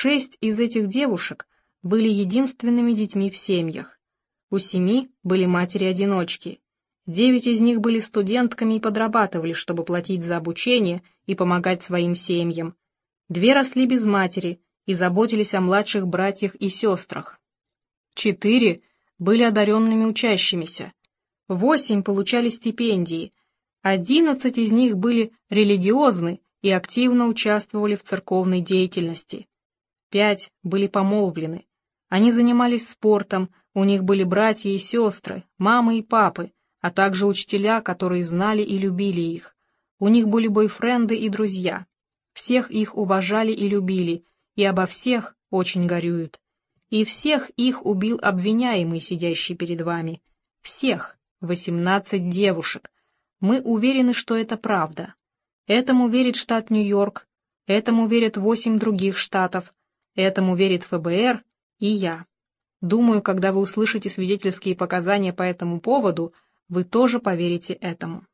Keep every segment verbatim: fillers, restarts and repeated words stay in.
Шесть из этих девушек были единственными детьми в семьях. У семи были матери-одиночки. Девять из них были студентками и подрабатывали, чтобы платить за обучение и помогать своим семьям. Две росли без матери и заботились о младших братьях и сестрах. Четыре были одаренными учащимися. Восемь получали стипендии. Одиннадцать из них были религиозны и активно участвовали в церковной деятельности. Пять были помолвлены. Они занимались спортом, у них были братья и сестры, мамы и папы, а также учителя, которые знали и любили их. У них были бойфренды и друзья. Всех их уважали и любили, и обо всех очень горюют. И всех их убил обвиняемый, сидящий перед вами. Всех, восемнадцать девушек. Мы уверены, что это правда. Этому верит штат Нью-Йорк, этому верят восемь других штатов, этому верит эф бэ эр и я. Думаю, когда вы услышите свидетельские показания по этому поводу, вы тоже поверите этому.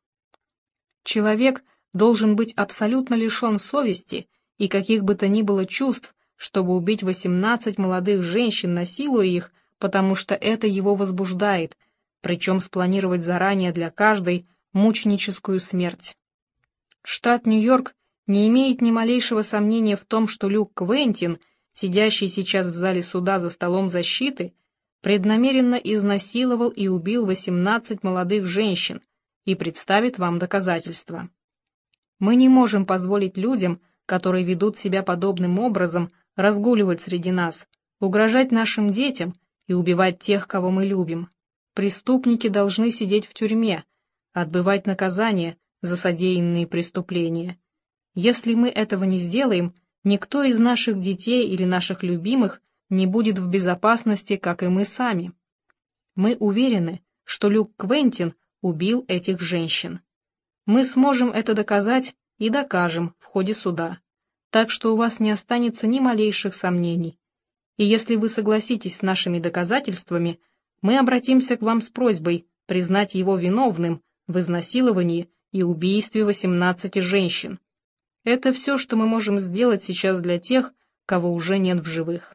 Человек должен быть абсолютно лишен совести и каких бы то ни было чувств, чтобы убить восемнадцать молодых женщин, насилуя их, потому что это его возбуждает, причем спланировать заранее для каждой мученическую смерть. Штат Нью-Йорк не имеет ни малейшего сомнения в том, что Люк Квентин, сидящий сейчас в зале суда за столом защиты, преднамеренно изнасиловал и убил восемнадцать молодых женщин и представит вам доказательства. Мы не можем позволить людям, которые ведут себя подобным образом, разгуливать среди нас, угрожать нашим детям и убивать тех, кого мы любим. Преступники должны сидеть в тюрьме, отбывать наказание за содеянные преступления. Если мы этого не сделаем, никто из наших детей или наших любимых не будет в безопасности, как и мы сами. Мы уверены, что Люк Квентин убил этих женщин. Мы сможем это доказать и докажем в ходе суда, так что у вас не останется ни малейших сомнений. И если вы согласитесь с нашими доказательствами, мы обратимся к вам с просьбой признать его виновным в изнасиловании и убийстве восемнадцати женщин. Это все, что мы можем сделать сейчас для тех, кого уже нет в живых.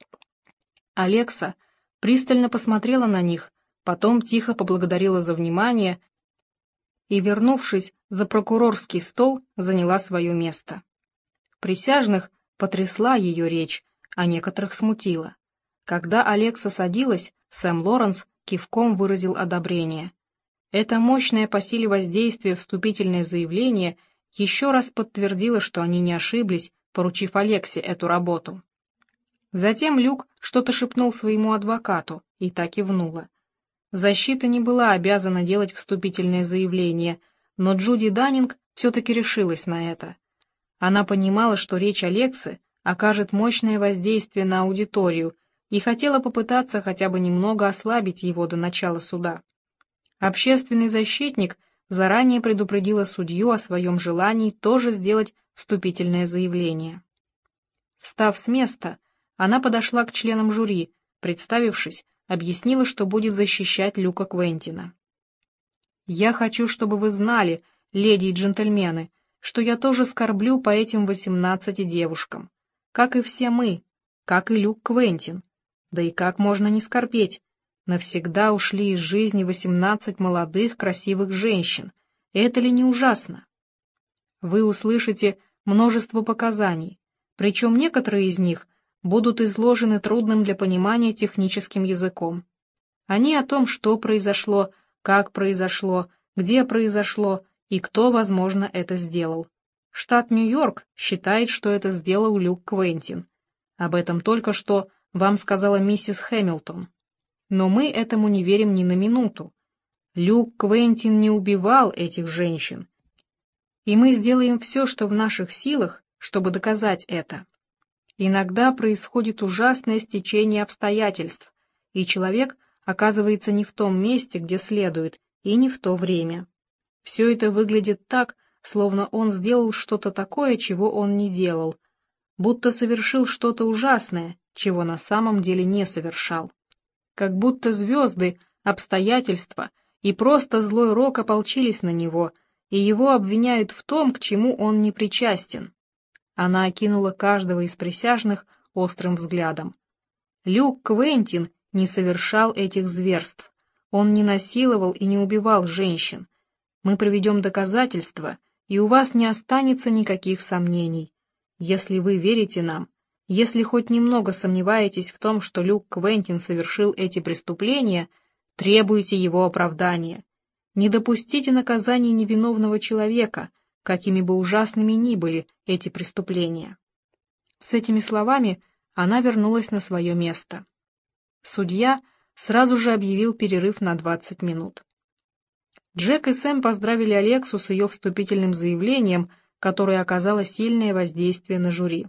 Алекса пристально посмотрела на них, потом тихо поблагодарила за внимание и, вернувшись за прокурорский стол, заняла свое место. Присяжных потрясла ее речь, а некоторых смутила. Когда Алекса садилась, Сэм Лоренс кивком выразил одобрение. Это мощное по силе воздействия вступительное заявление еще раз подтвердило, что они не ошиблись, поручив Алексе эту работу. Затем Люк что-то шепнул своему адвокату, и та кивнула. Защита не была обязана делать вступительное заявление, но Джуди Даннинг все-таки решилась на это. Она понимала, что речь Алексы окажет мощное воздействие на аудиторию, и хотела попытаться хотя бы немного ослабить его до начала суда. Общественный защитник заранее предупредила судью о своем желании тоже сделать вступительное заявление. Встав с места, она подошла к членам жюри, представившись, объяснила, что будет защищать Люка Квентина. «Я хочу, чтобы вы знали, леди и джентльмены, что я тоже скорблю по этим восемнадцати девушкам, как и все мы, как и Люк Квентин. Да и как можно не скорбеть? Навсегда ушли из жизни восемнадцать молодых красивых женщин. Это ли не ужасно? Вы услышите множество показаний, причем некоторые из них будут изложены трудным для понимания техническим языком. Они о том, что произошло, как произошло, где произошло и кто, возможно, это сделал. Штат Нью-Йорк считает, что это сделал Люк Квентин. Об этом только что вам сказала миссис Хэмилтон. Но мы этому не верим ни на минуту. Люк Квентин не убивал этих женщин. И мы сделаем все, что в наших силах, чтобы доказать это. Иногда происходит ужасное стечение обстоятельств, и человек оказывается не в том месте, где следует, и не в то время. Все это выглядит так, словно он сделал что-то такое, чего он не делал, будто совершил что-то ужасное, чего на самом деле не совершал. Как будто звезды, обстоятельства и просто злой рок ополчились на него, и его обвиняют в том, к чему он не причастен. Она окинула каждого из присяжных острым взглядом. Люк Квентин не совершал этих зверств. Он не насиловал и не убивал женщин. Мы приведем доказательства, и у вас не останется никаких сомнений. Если вы верите нам, если хоть немного сомневаетесь в том, что Люк Квентин совершил эти преступления, требуйте его оправдания. Не допустите наказания невиновного человека, какими бы ужасными ни были эти преступления. С этими словами она вернулась на свое место. Судья сразу же объявил перерыв на двадцать минут. Джек и Сэм поздравили Алексу с ее вступительным заявлением, которое оказало сильное воздействие на жюри.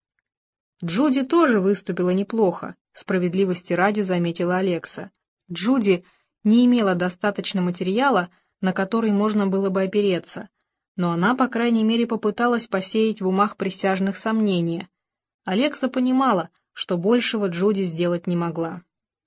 Джуди тоже выступила неплохо, справедливости ради заметила Алекса. Джуди не имела достаточно материала, на который можно было бы опереться, но она, по крайней мере, попыталась посеять в умах присяжных сомнения. Алекса понимала, что большего Джуди сделать не могла.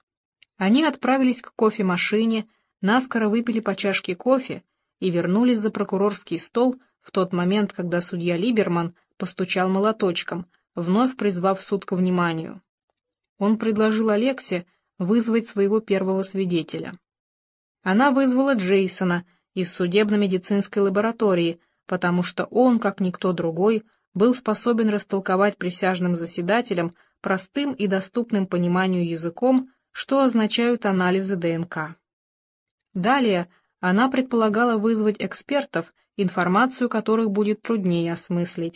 Они отправились к кофемашине, наскоро выпили по чашке кофе и вернулись за прокурорский стол в тот момент, когда судья Либерман постучал молоточком, вновь призвав суд к вниманию. Он предложил Алексе вызвать своего первого свидетеля. Она вызвала Джейсона из судебно-медицинской лаборатории, потому что он, как никто другой, был способен растолковать присяжным заседателям простым и доступным пониманию языком, что означают анализы ДНК. Далее она предполагала вызвать экспертов, информацию которых будет труднее осмыслить.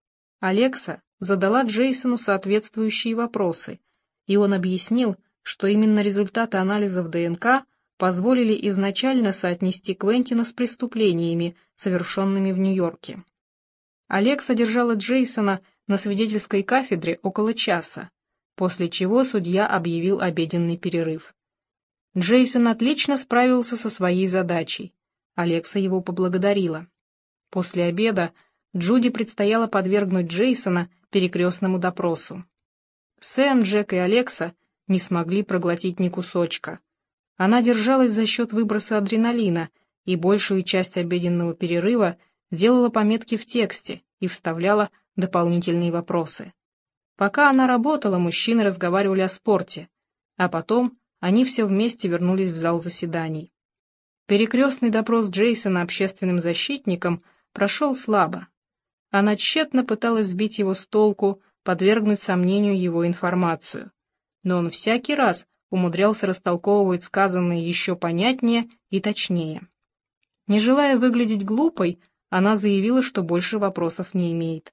Алекса задала Джейсону соответствующие вопросы, и он объяснил, что именно результаты анализов ДНК позволили изначально соотнести Квентина с преступлениями, совершенными в Нью-Йорке. Алекса держала Джейсона на свидетельской кафедре около часа, после чего судья объявил обеденный перерыв. Джейсон отлично справился со своей задачей. Алекса его поблагодарила. После обеда Джуди предстояло подвергнуть Джейсона перекрестному допросу. Сэм, Джек и Алекса не смогли проглотить ни кусочка. Она держалась за счет выброса адреналина и большую часть обеденного перерыва делала пометки в тексте и вставляла дополнительные вопросы. Пока она работала, мужчины разговаривали о спорте, а потом они все вместе вернулись в зал заседаний. Перекрестный допрос Джейсона общественным защитником прошел слабо. Она тщетно пыталась сбить его с толку, подвергнуть сомнению его информацию. Но он всякий раз умудрялся растолковывать сказанное еще понятнее и точнее. Не желая выглядеть глупой, она заявила, что больше вопросов не имеет.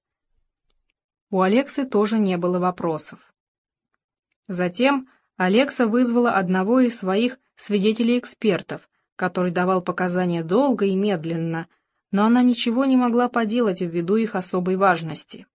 У Алексы тоже не было вопросов. Затем Алекса вызвала одного из своих свидетелей-экспертов, который давал показания долго и медленно, но она ничего не могла поделать ввиду их особой важности.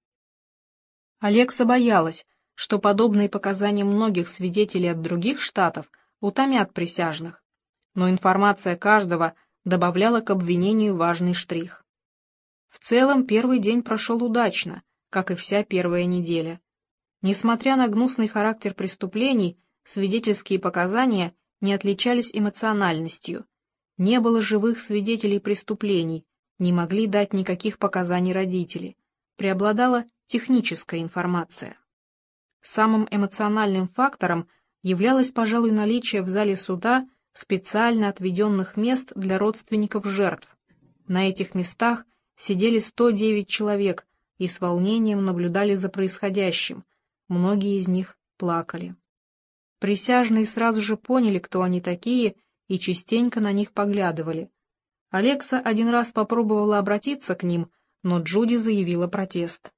Алекса боялась, что подобные показания многих свидетелей от других штатов утомят присяжных, но информация каждого добавляла к обвинению важный штрих. В целом первый день прошел удачно, как и вся первая неделя. Несмотря на гнусный характер преступлений, свидетельские показания не отличались эмоциональностью. Не было живых свидетелей преступлений, не могли дать никаких показаний родители. Преобладала техническая информация. Самым эмоциональным фактором являлось, пожалуй, наличие в зале суда специально отведенных мест для родственников жертв. На этих местах сидели сто девять человек и с волнением наблюдали за происходящим. Многие из них плакали. Присяжные сразу же поняли, кто они такие, и частенько на них поглядывали. Алекса один раз попробовала обратиться к ним, но Джуди заявила протест.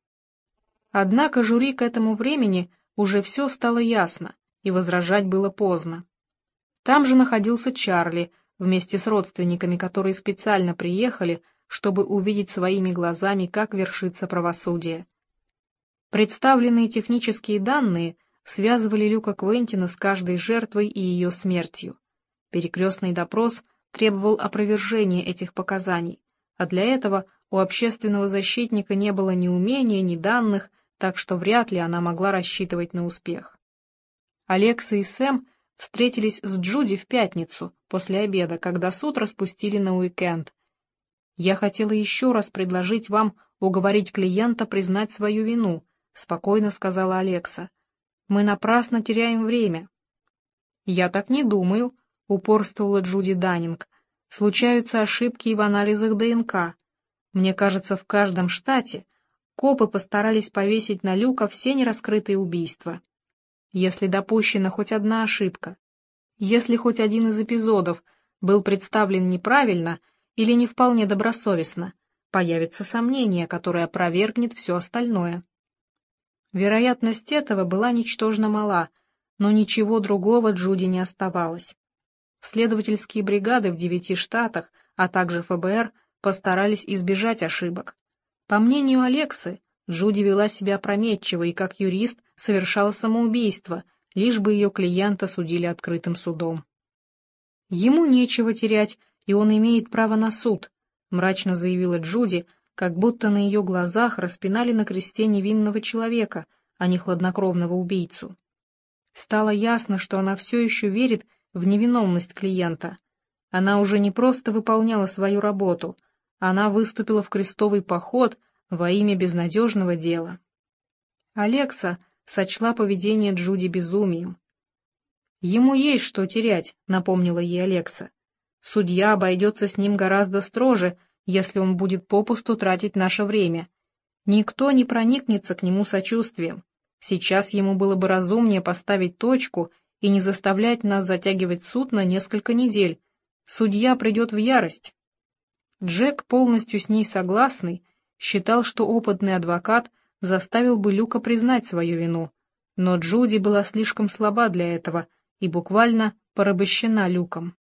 Однако жюри к этому времени уже все стало ясно, и возражать было поздно. Там же находился Чарли, вместе с родственниками, которые специально приехали, чтобы увидеть своими глазами, как вершится правосудие. Представленные технические данные связывали Люка Квентина с каждой жертвой и ее смертью. Перекрестный допрос требовал опровержения этих показаний, а для этого у общественного защитника не было ни умения, ни данных, так что вряд ли она могла рассчитывать на успех. Алекса и Сэм встретились с Джуди в пятницу, после обеда, когда суд распустили на уикенд. «Я хотела еще раз предложить вам уговорить клиента признать свою вину», — спокойно сказала Алекса. «Мы напрасно теряем время». «Я так не думаю», — упорствовала Джуди Даннинг. «Случаются ошибки и в анализах ДНК. Мне кажется, в каждом штате копы постарались повесить на Люка все нераскрытые убийства. Если допущена хоть одна ошибка, если хоть один из эпизодов был представлен неправильно или не вполне добросовестно, появится сомнение, которое опровергнет все остальное». Вероятность этого была ничтожно мала, но ничего другого Джуди не оставалось. Следовательские бригады в девяти штатах, а также эф бэ эр, постарались избежать ошибок. По мнению Алексы, Джуди вела себя опрометчиво и как юрист совершала самоубийство, лишь бы ее клиента судили открытым судом. «Ему нечего терять, и он имеет право на суд», — мрачно заявила Джуди, как будто на ее глазах распинали на кресте невинного человека, а не хладнокровного убийцу. Стало ясно, что она все еще верит в невиновность клиента. Она уже не просто выполняла свою работу, она выступила в крестовый поход во имя безнадежного дела. Алекса сочла поведение Джуди безумием. «Ему есть что терять», — напомнила ей Алекса. «Судья обойдется с ним гораздо строже, если он будет попусту тратить наше время. Никто не проникнется к нему сочувствием. Сейчас ему было бы разумнее поставить точку и не заставлять нас затягивать суд на несколько недель. Судья придет в ярость». Джек, полностью с ней согласный, считал, что опытный адвокат заставил бы Люка признать свою вину, но Джуди была слишком слаба для этого и буквально порабощена Люком.